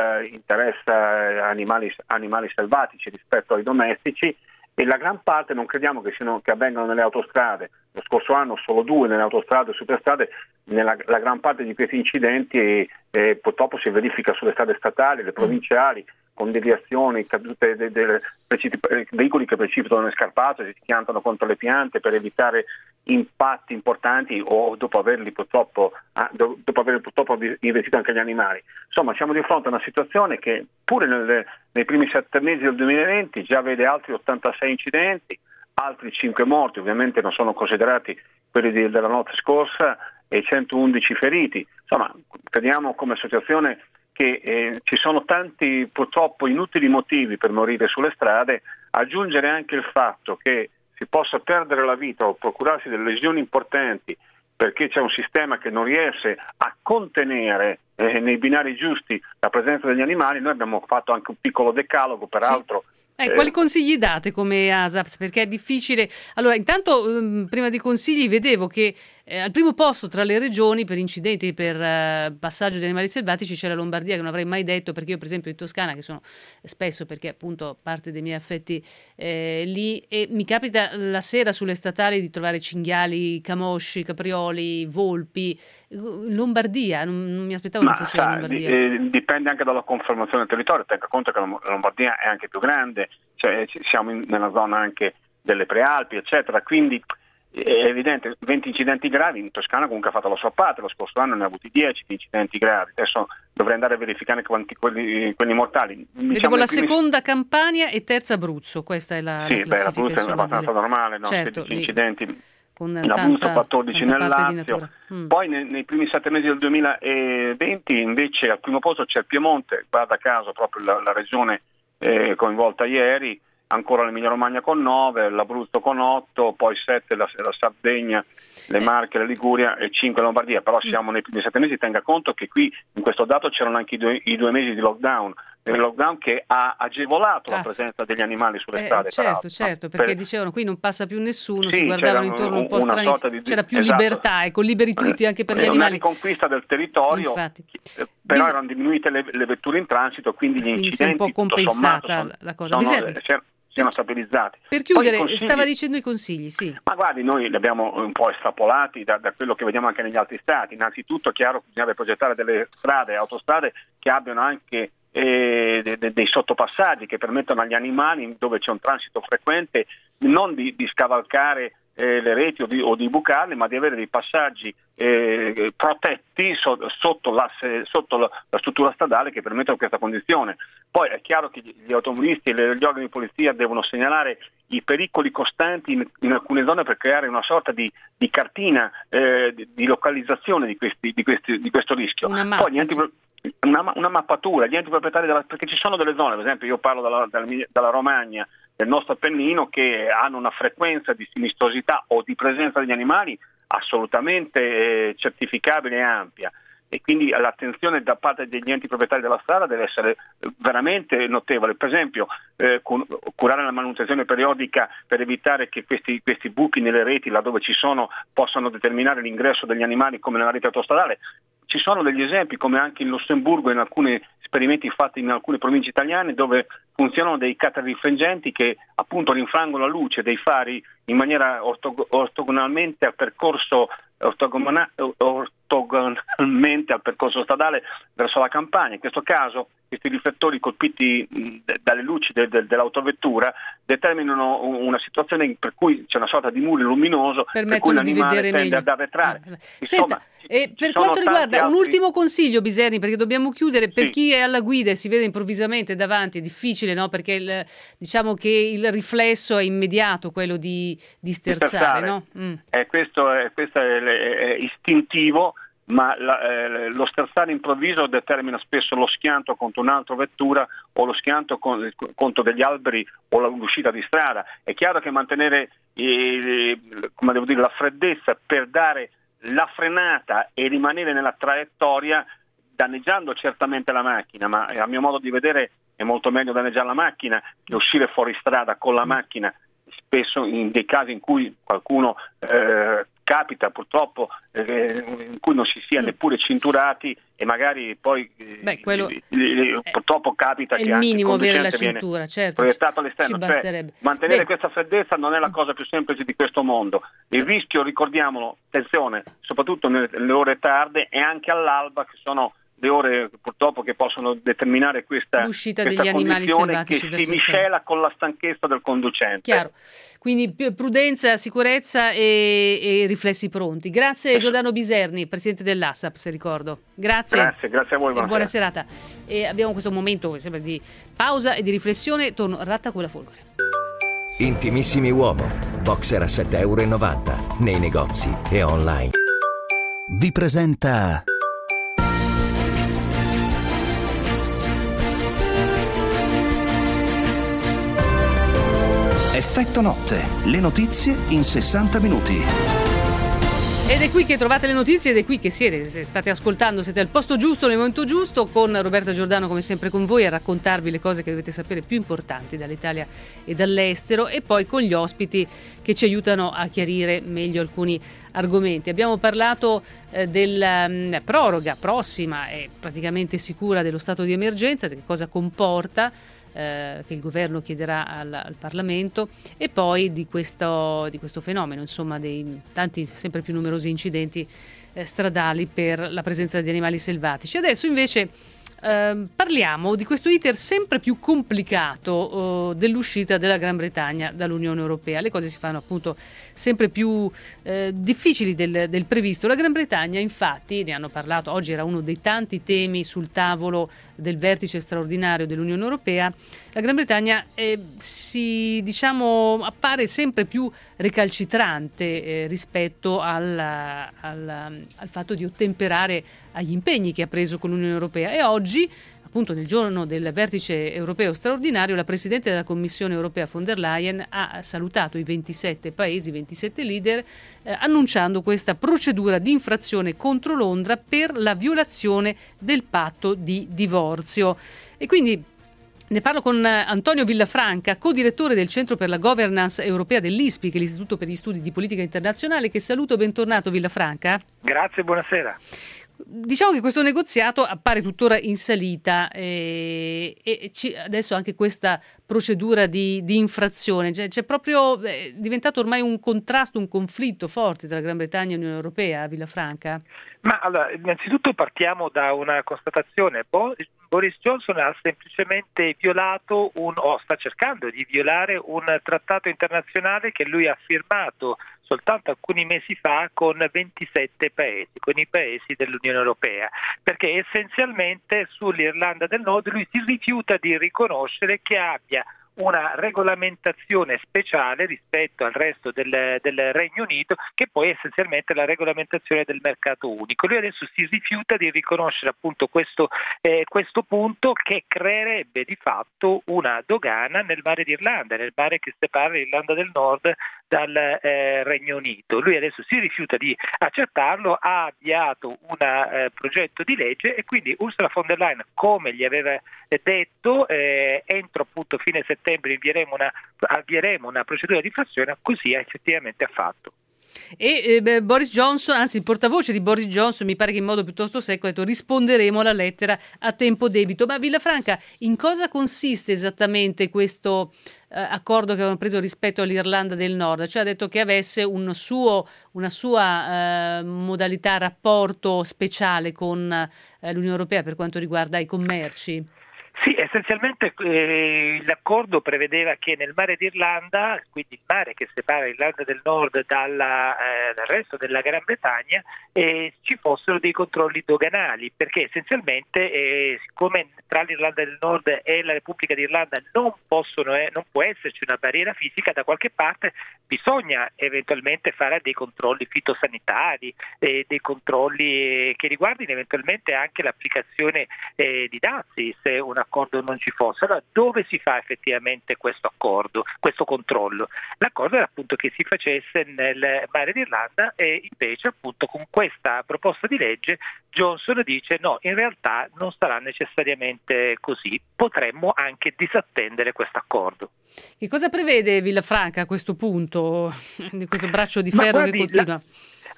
interessa animali selvatici rispetto ai domestici, e la gran parte non crediamo che avvengano nelle autostrade. Lo scorso anno solo 2 nelle autostrade e superstrade, la gran parte di questi incidenti purtroppo si verifica sulle strade statali, le provinciali, con deviazioni, cadute veicoli che precipitano nelle scarpate, si schiantano contro le piante per evitare impatti importanti, o dopo averli purtroppo investito anche gli animali. Insomma, siamo di fronte a una situazione che pure nei primi 7 mesi del 2020 già vede altri 86 incidenti, altri 5 morti, ovviamente non sono considerati quelli della notte scorsa, e 111 feriti. Insomma, crediamo come associazione che ci sono tanti purtroppo inutili motivi per morire sulle strade. Aggiungere anche il fatto che si possa perdere la vita o procurarsi delle lesioni importanti perché c'è un sistema che non riesce a contenere nei binari giusti la presenza degli animali. Noi abbiamo fatto anche un piccolo decalogo, peraltro. Sì. Quali consigli date come ASAPS? Perché è difficile. Allora, intanto, prima dei consigli, vedevo che al primo posto tra le regioni per incidenti per passaggio di animali selvatici c'è la Lombardia, che non avrei mai detto, perché io per esempio in Toscana, che sono spesso, perché appunto parte dei miei affetti lì, e mi capita la sera sulle statali di trovare cinghiali, camosci, caprioli, volpi. Lombardia, non mi aspettavo che fosse la Lombardia. Dipende anche dalla conformazione del territorio. Tenga conto che la Lombardia è anche più grande, cioè siamo nella zona anche delle Prealpi, eccetera, quindi è evidente. 20 incidenti gravi, in Toscana comunque ha fatto la sua parte, lo scorso anno ne ha avuti 10 di incidenti gravi, adesso dovrei andare a verificare quanti quelli mortali. Vedevo la seconda Campania e terza Abruzzo, questa è la classifica. L'Abruzzo è abbastanza normale, no? Certo, 16 incidenti con in Abruzzo, 14 nel Lazio. Mm. Poi nei primi 7 mesi del 2020 invece al primo posto c'è il Piemonte, guarda caso proprio la regione coinvolta ieri, ancora l'Emilia Romagna con 9, l'Abruzzo con 8, poi 7 la Sardegna, le Marche, la Liguria e 5 la Lombardia. Però siamo nei primi 7 mesi, tenga conto che qui in questo dato c'erano anche i 2 mesi di lockdown, che ha agevolato la presenza degli animali sulle strade. Certo, perché dicevano qui non passa più nessuno, si guardavano intorno un po' strani, c'era più libertà, liberi tutti anche per gli animali. Una riconquista del territorio. Infatti. Però erano diminuite le vetture in transito, quindi gli incidenti si è un po' compensata la cosa. Siano stabilizzati. Per chiudere, stava dicendo i consigli, sì. Ma guardi, noi li abbiamo un po' estrapolati da quello che vediamo anche negli altri stati. Innanzitutto è chiaro che bisogna progettare delle strade e autostrade che abbiano anche dei sottopassaggi che permettano agli animali, dove c'è un transito frequente, non di scavalcare le reti o di bucarle, ma di avere dei passaggi protetti sotto la struttura stradale che permettono questa condizione. Poi è chiaro che gli automobilisti e gli organi di polizia devono segnalare i pericoli costanti in alcune zone per creare una sorta di cartina di localizzazione di questo rischio. Una mappa, poi una mappatura, gli enti proprietari perché ci sono delle zone, per esempio io parlo dalla Romagna, del nostro Appennino, che hanno una frequenza di sinistrosità o di presenza degli animali assolutamente certificabile e ampia, e quindi l'attenzione da parte degli enti proprietari della strada deve essere veramente notevole. Per esempio curare la manutenzione periodica per evitare che questi buchi nelle reti, laddove ci sono, possano determinare l'ingresso degli animali come nella rete autostradale. Ci sono degli esempi, come anche in Lussemburgo, in alcuni esperimenti fatti in alcune province italiane, dove funzionano dei catarifrangenti che appunto rinfrangono la luce dei fari in maniera ortogonalmente al percorso stradale verso la campagna. In questo caso questi riflettori colpiti dalle luci dell'autovettura determinano una situazione per cui c'è una sorta di muro luminoso per cui l'animale tende ad arretrare. Senta, per quanto riguarda un ultimo consiglio, Biserni, perché dobbiamo chiudere, per chi è alla guida e si vede improvvisamente davanti, è difficile, no? Perché diciamo che il riflesso è immediato, quello di sterzare, no? Questo è istintivo, ma lo sterzare improvviso determina spesso lo schianto contro un'altra vettura o lo schianto contro degli alberi o l'uscita di strada. È chiaro che mantenere la freddezza per dare la frenata e rimanere nella traiettoria, danneggiando certamente la macchina, ma a mio modo di vedere è molto meglio danneggiare la macchina che uscire fuori strada con la macchina, spesso in dei casi in cui qualcuno capita purtroppo in cui non si sia neppure cinturati e magari poi purtroppo capita è che il minimo anche il avere la conducente cintura, certo, proiettato all'esterno. ci basterebbe. Mantenere questa freddezza non è la cosa più semplice di questo mondo. Il rischio, ricordiamolo, attenzione, soprattutto nelle ore tarde e anche all'alba, che sono le ore purtroppo che possono determinare l'uscita questa degli animali selvatici che si miscela con la stanchezza del conducente. Chiaro. Quindi prudenza, sicurezza e riflessi pronti. Grazie Giordano Biserni, presidente dell'ASAP, se ricordo. Grazie a voi. Buona serata. E abbiamo questo momento sempre di pausa e di riflessione. Torno Ratta con la Folgore. Intimissimi Uomo, boxer a €7,90 nei negozi e online. Vi presenta Effetto Notte, le notizie in 60 minuti. Ed è qui che trovate le notizie ed è qui che siete, se state ascoltando, siete al posto giusto, nel momento giusto, con Roberta Giordano come sempre con voi a raccontarvi le cose che dovete sapere più importanti dall'Italia e dall'estero, e poi con gli ospiti che ci aiutano a chiarire meglio alcuni argomenti. Abbiamo parlato della proroga prossima e praticamente sicura dello stato di emergenza, che cosa comporta, che il governo chiederà al Parlamento, e poi di questo fenomeno, insomma, dei tanti sempre più numerosi incidenti stradali per la presenza di animali selvatici. Adesso invece parliamo di questo iter sempre più complicato dell'uscita della Gran Bretagna dall'Unione Europea. Le cose si fanno appunto sempre più difficili del previsto. La Gran Bretagna, infatti, ne hanno parlato, oggi era uno dei tanti temi sul tavolo del vertice straordinario dell'Unione Europea. La Gran Bretagna appare sempre più recalcitrante rispetto al fatto di ottemperare agli impegni che ha preso con l'Unione Europea, e oggi, appunto nel giorno del vertice europeo straordinario, la Presidente della Commissione Europea von der Leyen ha salutato i 27 paesi, 27 leader, annunciando questa procedura di infrazione contro Londra per la violazione del patto di divorzio. E quindi ne parlo con Antonio Villafranca, co-direttore del Centro per la Governance Europea dell'ISPI, che è l'Istituto per gli Studi di Politica Internazionale, che saluto. Bentornato Villafranca. Grazie, buonasera. Diciamo che questo negoziato appare tuttora in salita adesso anche questa procedura di infrazione, c'è proprio diventato ormai un contrasto, un conflitto forte tra Gran Bretagna e Unione Europea, Villafranca? Ma allora, innanzitutto partiamo da una constatazione. Boris Johnson ha semplicemente sta cercando di violare un trattato internazionale che lui ha firmato soltanto alcuni mesi fa con 27 paesi, con i paesi dell'Unione Europea, perché essenzialmente sull'Irlanda del Nord lui si rifiuta di riconoscere che abbia una regolamentazione speciale rispetto al resto del Regno Unito, che poi è essenzialmente la regolamentazione del mercato unico. Lui adesso si rifiuta di riconoscere appunto questo punto, che creerebbe di fatto una dogana nel mare d'Irlanda, nel mare che separa l'Irlanda del Nord dal Regno Unito. Lui adesso si rifiuta di accettarlo, ha avviato un progetto di legge, e quindi Ursula von der Leyen, come gli aveva detto, entro appunto fine settembre avvieremo una procedura di infrazione. Così effettivamente ha fatto. E Boris Johnson, anzi il portavoce di Boris Johnson, mi pare che in modo piuttosto secco ha detto: risponderemo alla lettera a tempo debito. Ma Villafranca, in cosa consiste esattamente questo accordo che avevano preso rispetto all'Irlanda del Nord? Cioè ha detto che avesse una sua modalità rapporto speciale con l'Unione Europea per quanto riguarda i commerci? Sì, essenzialmente l'accordo prevedeva che nel mare d'Irlanda, quindi il mare che separa l'Irlanda del Nord dal resto della Gran Bretagna, ci fossero dei controlli doganali, perché essenzialmente siccome tra l'Irlanda del Nord e la Repubblica d'Irlanda non può esserci una barriera fisica, da qualche parte bisogna eventualmente fare dei controlli fitosanitari, dei controlli che riguardino eventualmente anche l'applicazione di dazi, se un accordo non ci fosse. Allora, dove si fa effettivamente questo controllo? L'accordo era appunto che si facesse nel mare d'Irlanda, e invece appunto con questa proposta di legge Johnson dice no, in realtà non sarà necessariamente così, potremmo anche disattendere questo accordo. Che cosa prevede Villafranca a questo punto, di questo braccio di ferro che continua?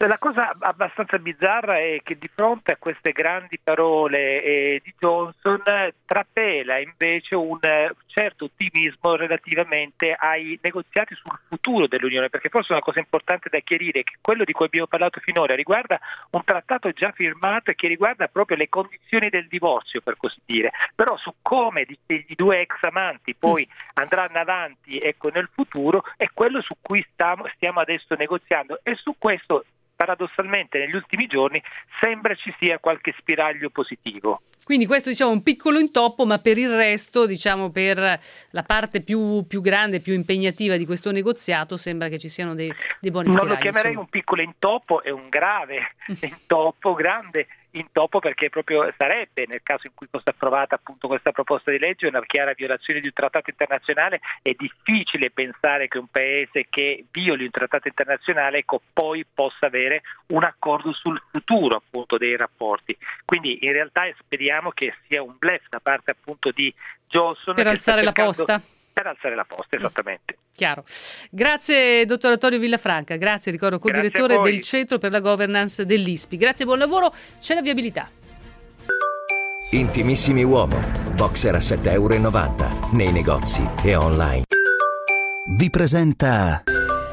La cosa abbastanza bizzarra è che di fronte a queste grandi parole di Johnson trapela invece un certo ottimismo relativamente ai negoziati sul futuro dell'Unione, perché forse una cosa importante da chiarire è che quello di cui abbiamo parlato finora riguarda un trattato già firmato e che riguarda proprio le condizioni del divorzio, per così dire, però su come i due ex amanti poi andranno avanti nel futuro è quello su cui stiamo adesso negoziando, e su questo paradossalmente negli ultimi giorni sembra ci sia qualche spiraglio positivo. Quindi questo diciamo un piccolo intoppo, ma per il resto, diciamo per la parte più grande, più impegnativa di questo negoziato, sembra che ci siano dei buoni spiragli. Non lo chiamerei un piccolo intoppo, è un grave intoppo, grande intoppo, perché proprio sarebbe, nel caso in cui fosse approvata appunto questa proposta di legge, una chiara violazione di un trattato internazionale. È difficile pensare che un paese che violi un trattato internazionale poi possa avere un accordo sul futuro appunto dei rapporti. Quindi in realtà speriamo che sia un bluff da parte appunto di Johnson per alzare la posta. Per alzare la posta, esattamente. Chiaro. Grazie dottor Antonio Villafranca, grazie, ricordo co-direttore del Centro per la Governance dell'ISPI. Grazie, buon lavoro, c'è la viabilità. Intimissimi Uomo, boxer a €7,90 nei negozi e online. Vi presenta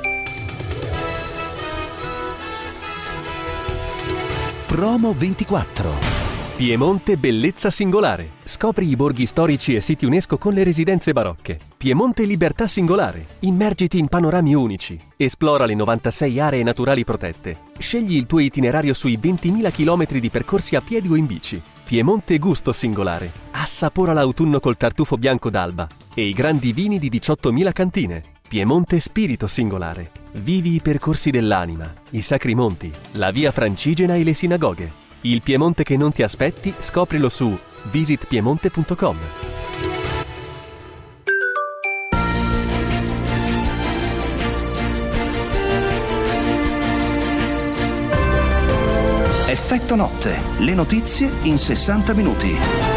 Promo 24. Piemonte bellezza singolare. Scopri i borghi storici e siti UNESCO con le residenze barocche. Piemonte libertà singolare. Immergiti in panorami unici. Esplora le 96 aree naturali protette. Scegli il tuo itinerario sui 20.000 km di percorsi a piedi o in bici. Piemonte gusto singolare. Assapora l'autunno col tartufo bianco d'Alba e i grandi vini di 18.000 cantine. Piemonte spirito singolare. Vivi i percorsi dell'anima, i sacri monti, la via Francigena e le sinagoghe. Il Piemonte che non ti aspetti, scoprilo su visitpiemonte.com. Effetto notte, le notizie in 60 minuti.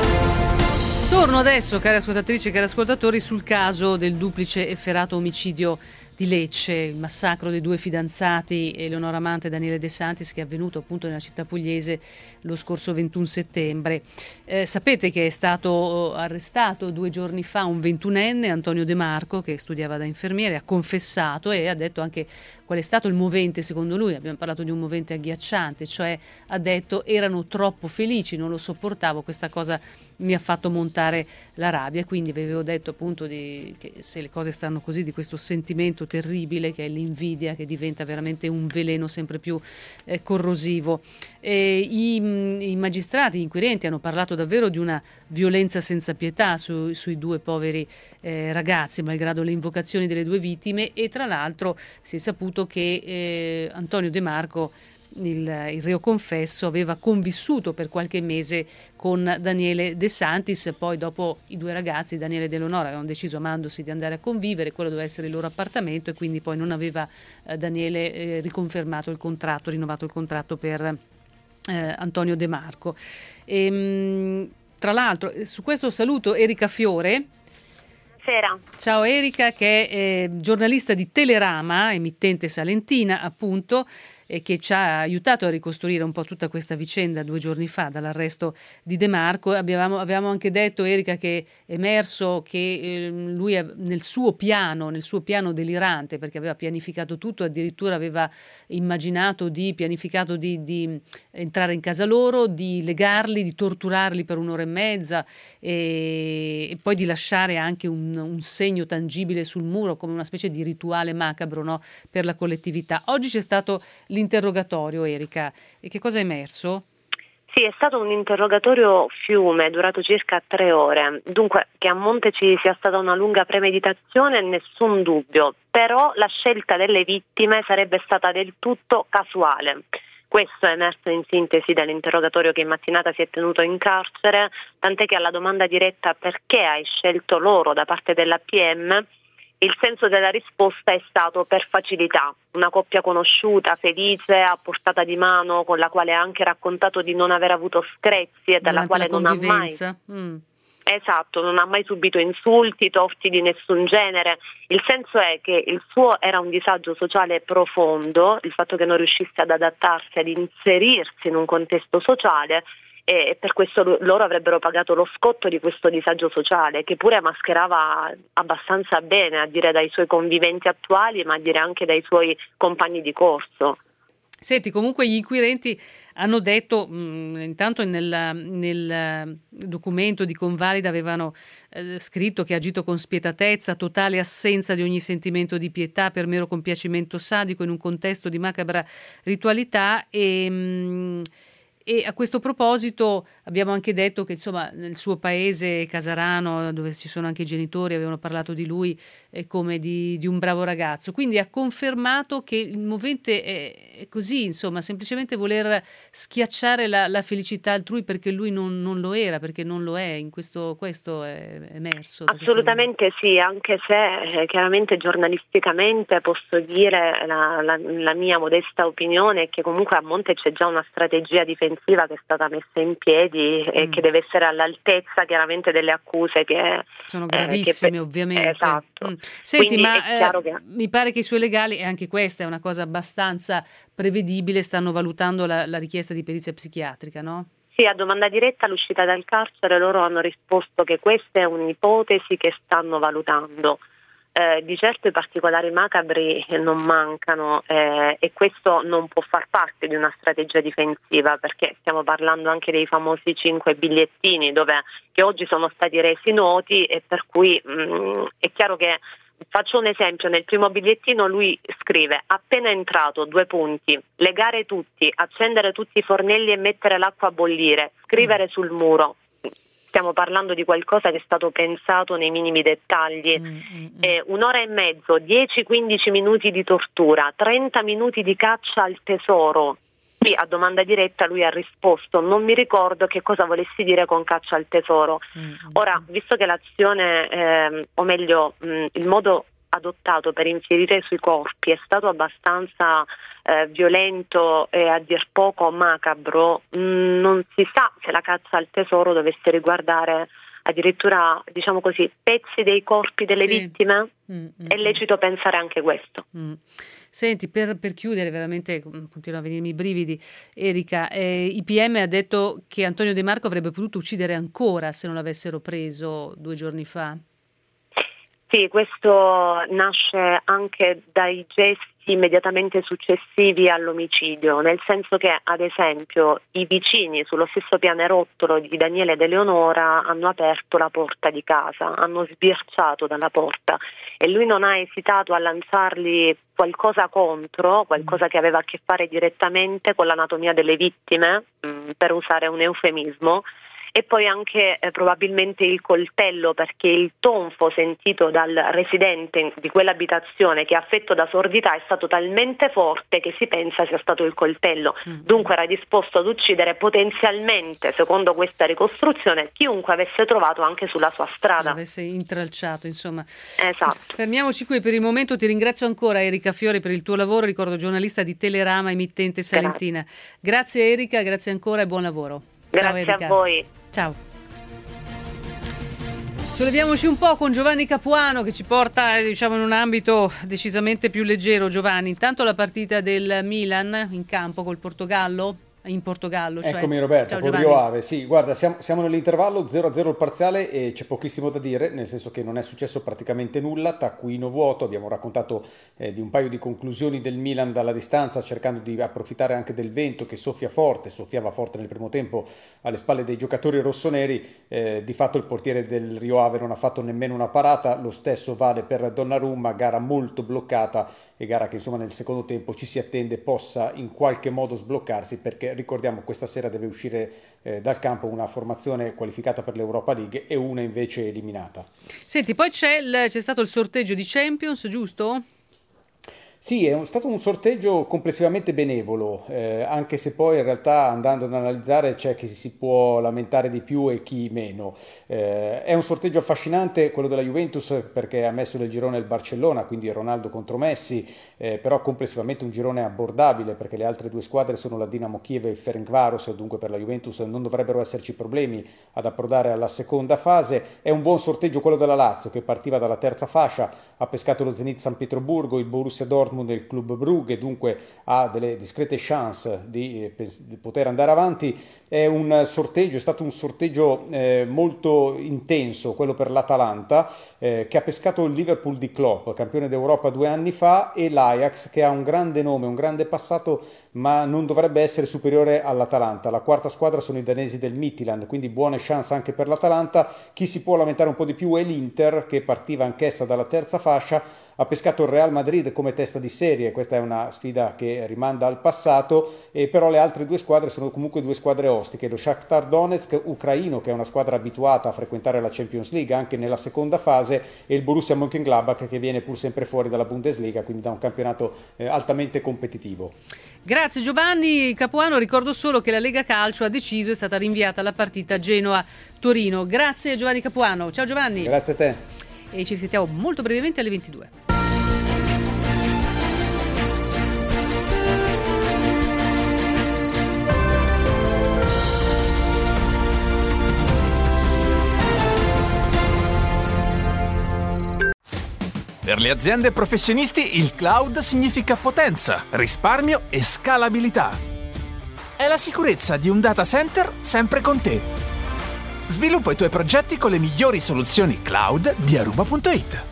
Torno adesso, cari ascoltatrici e cari ascoltatori, sul caso del duplice efferato omicidio di Lecce, il massacro dei due fidanzati Eleonora Mante e Daniele De Santis, che è avvenuto appunto nella città pugliese lo scorso 21 settembre. Sapete che è stato arrestato 2 giorni fa un 21enne, Antonio De Marco, che studiava da infermiere, ha confessato e ha detto anche qual è stato il movente secondo lui. Abbiamo parlato di un movente agghiacciante, cioè ha detto erano troppo felici, non lo sopportavo, questa cosa mi ha fatto montare la rabbia. Quindi vi avevo detto appunto che se le cose stanno così, di questo sentimento terribile che è l'invidia, che diventa veramente un veleno sempre più corrosivo. I magistrati, gli inquirenti hanno parlato davvero di una violenza senza pietà sui due poveri ragazzi, malgrado le invocazioni delle due vittime, e tra l'altro si è saputo che Antonio De Marco, il reo confesso, aveva convissuto per qualche mese con Daniele De Santis. Poi dopo i due ragazzi, Daniele ed Eleonora, avevano deciso amandosi di andare a convivere, quello doveva essere il loro appartamento, e quindi poi non aveva Daniele rinnovato il contratto per Antonio De Marco. Tra l'altro su questo saluto Erika Fiore. Sera. Ciao Erika, che è giornalista di Telerama, emittente salentina appunto, e che ci ha aiutato a ricostruire un po' tutta questa vicenda 2 giorni fa dall'arresto di De Marco. Avevamo anche detto, Erika, che è emerso che lui nel suo piano delirante, perché aveva pianificato tutto, addirittura aveva pianificato di entrare in casa loro, di legarli, di torturarli per 1 ora e mezza e poi di lasciare anche un segno tangibile sul muro come una specie di rituale macabro, no, per la collettività. Oggi c'è stato l'interrogatorio, Erika, e che cosa è emerso? Sì, è stato un interrogatorio fiume, durato circa 3 ore. Dunque, che a monte ci sia stata una lunga premeditazione, nessun dubbio, però la scelta delle vittime sarebbe stata del tutto casuale. Questo è emerso in sintesi dall'interrogatorio che in mattinata si è tenuto in carcere, tant'è che alla domanda diretta perché hai scelto loro da parte della PM, il senso della risposta è stato per facilità, una coppia conosciuta, felice, a portata di mano, con la quale ha anche raccontato di non aver avuto screzi e dalla quale non ha mai... Esatto, non ha mai subito insulti, torti di nessun genere. Il senso è che il suo era un disagio sociale profondo, il fatto che non riuscisse ad adattarsi, ad inserirsi in un contesto sociale, e per questo loro avrebbero pagato lo scotto di questo disagio sociale, che pure mascherava abbastanza bene, a dire dai suoi conviventi attuali, ma a dire anche dai suoi compagni di corso. Senti, comunque gli inquirenti hanno detto, intanto nel documento di convalida avevano scritto che ha agito con spietatezza, totale assenza di ogni sentimento di pietà per mero compiacimento sadico in un contesto di macabra ritualità e a questo proposito abbiamo anche detto che insomma nel suo paese Casarano, dove ci sono anche i genitori, avevano parlato di lui come di un bravo ragazzo, quindi ha confermato che il movente è così, insomma, semplicemente voler schiacciare la felicità altrui perché lui non lo era, perché non lo è, questo è emerso. Assolutamente sì, anche se chiaramente giornalisticamente posso dire la mia modesta opinione è che comunque a monte c'è già una strategia difensiva che è stata messa in piedi e che deve essere all'altezza chiaramente delle accuse che sono gravissime, ovviamente. Esatto. Senti, quindi ma è chiaro che mi pare che i suoi legali, e anche questa è una cosa abbastanza prevedibile, stanno valutando la richiesta di perizia psichiatrica, no? Sì, a domanda diretta all'uscita dal carcere loro hanno risposto che questa è un'ipotesi che stanno valutando. Di certo i particolari macabri non mancano e questo non può far parte di una strategia difensiva, perché stiamo parlando anche dei famosi 5 bigliettini che oggi sono stati resi noti e per cui è chiaro che, faccio un esempio, nel primo bigliettino lui scrive: appena entrato, 2 punti, legare tutti, accendere tutti i fornelli e mettere l'acqua a bollire, scrivere sul muro. Stiamo parlando di qualcosa che è stato pensato nei minimi dettagli. 1 ora e mezzo, 10-15 minuti di tortura, 30 minuti di caccia al tesoro. Sì, a domanda diretta lui ha risposto: non mi ricordo che cosa volessi dire con caccia al tesoro. Ora, visto che l'azione, o meglio il modo adottato per infierire sui corpi è stato abbastanza violento e a dir poco macabro, non si sa se la caccia al tesoro dovesse riguardare addirittura, diciamo così, pezzi dei corpi delle vittime. È lecito pensare anche questo. Senti, per chiudere, veramente continuano a venirmi i brividi, Erika, IPM ha detto che Antonio De Marco avrebbe potuto uccidere ancora se non l'avessero preso 2 giorni fa. Sì, questo nasce anche dai gesti immediatamente successivi all'omicidio, nel senso che, ad esempio, i vicini sullo stesso pianerottolo di Daniele e di Eleonora hanno aperto la porta di casa, hanno sbirciato dalla porta e lui non ha esitato a lanciargli qualcosa contro, qualcosa che aveva a che fare direttamente con l'anatomia delle vittime, per usare un eufemismo, e poi anche probabilmente il coltello, perché il tonfo sentito dal residente di quell'abitazione che è affetto da sordità è stato talmente forte che si pensa sia stato il coltello. Dunque era disposto ad uccidere potenzialmente, secondo questa ricostruzione, chiunque avesse trovato anche sulla sua strada. Avesse intralciato, insomma. Esatto. Fermiamoci qui per il momento. Ti ringrazio ancora, Erika Fiori, per il tuo lavoro. Ricordo, giornalista di Telerama, emittente salentina. Grazie Erika, grazie ancora e buon lavoro. Grazie. Ciao Erika. A voi. Ciao. Solleviamoci un po' con Giovanni Capuano, che ci porta, diciamo, in un ambito decisamente più leggero. Giovanni, intanto la partita del Milan in campo col Portogallo. In Portogallo, cioè. Eccomi Roberta, Ciao, con Rio Ave. Sì, guarda, siamo nell'intervallo, 0-0 il parziale e c'è pochissimo da dire, nel senso che non è successo praticamente nulla, taccuino vuoto. Abbiamo raccontato di un paio di conclusioni del Milan dalla distanza, cercando di approfittare anche del vento che soffiava forte nel primo tempo alle spalle dei giocatori rossoneri. Di fatto il portiere del Rio Ave non ha fatto nemmeno una parata, lo stesso vale per Donnarumma, gara molto bloccata e gara che insomma nel secondo tempo ci si attende possa in qualche modo sbloccarsi, perché ricordiamo questa sera deve uscire dal campo una formazione qualificata per l'Europa League e una invece eliminata. Senti, poi c'è stato il sorteggio di Champions, giusto? Sì, è stato un sorteggio complessivamente benevolo, anche se poi in realtà andando ad analizzare c'è chi si può lamentare di più e chi meno. È un sorteggio affascinante quello della Juventus perché ha messo nel girone il Barcellona, quindi Ronaldo contro Messi, però complessivamente un girone abbordabile perché le altre due squadre sono la Dinamo Kiev e il Ferencváros, dunque per la Juventus non dovrebbero esserci problemi ad approdare alla seconda fase. È un buon sorteggio quello della Lazio che partiva dalla terza fascia, ha pescato lo Zenit San Pietroburgo, il Borussia Dortmund e il Club Brugge, dunque ha delle discrete chance di poter andare avanti. È stato un sorteggio molto intenso quello per l'Atalanta che ha pescato il Liverpool di Klopp, campione d'Europa 2 anni fa, e l'Ajax che ha un grande nome, un grande passato, ma non dovrebbe essere superiore all'Atalanta. La quarta squadra sono i danesi del Midtjylland, quindi buone chance anche per l'Atalanta. Chi si può lamentare un po' di più è l'Inter, che partiva anch'essa dalla terza fascia, ha pescato il Real Madrid come testa di serie. Questa è una sfida che rimanda al passato, però le altre due squadre sono comunque due squadre ostiche. Lo Shakhtar Donetsk ucraino, che è una squadra abituata a frequentare la Champions League anche nella seconda fase, e il Borussia Mönchengladbach, che viene pur sempre fuori dalla Bundesliga, quindi da un campionato altamente competitivo. Grazie Giovanni Capuano. Ricordo solo che la Lega Calcio ha deciso, è stata rinviata la partita Genoa-Torino. Grazie Giovanni Capuano. Ciao Giovanni. Grazie a te. E ci sentiamo molto brevemente alle 22. Per le aziende e professionisti il cloud significa potenza, risparmio e scalabilità. È la sicurezza di un data center sempre con te. Sviluppa i tuoi progetti con le migliori soluzioni cloud di Aruba.it.